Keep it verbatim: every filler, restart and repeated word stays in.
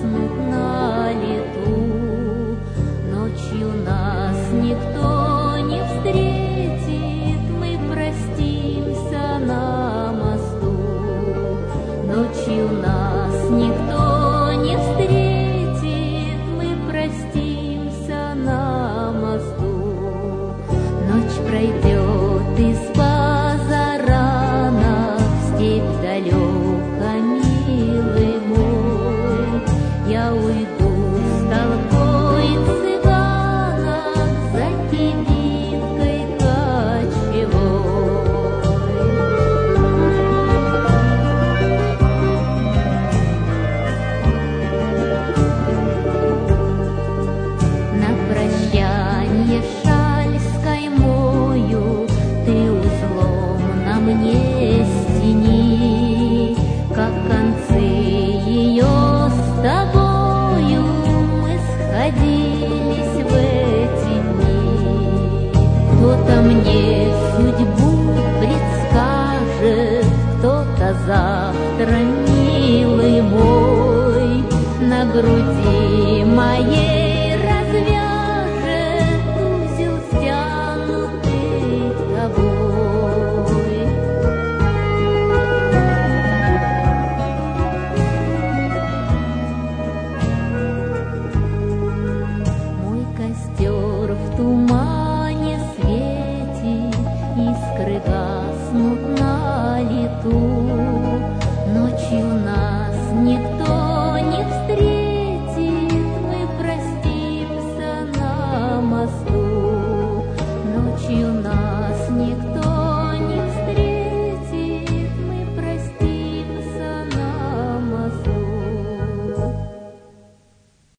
гаснут на лету. Ночью нас никто не встретит, мы простимся на мосту. Ночью нас никто не встретит, мы простимся на мосту. Ночь пройдет из позарана в степь далеко, милый мой. Я уйду с толпой цыганок за кибиткой кочевой. На прощанье шаль с каймою ты узлом на мне стяни, как концы ее с тобою мы сходились в эти дни. Кто-то мне судьбу предскажет, кто-то завтра, милый мой, на груди моей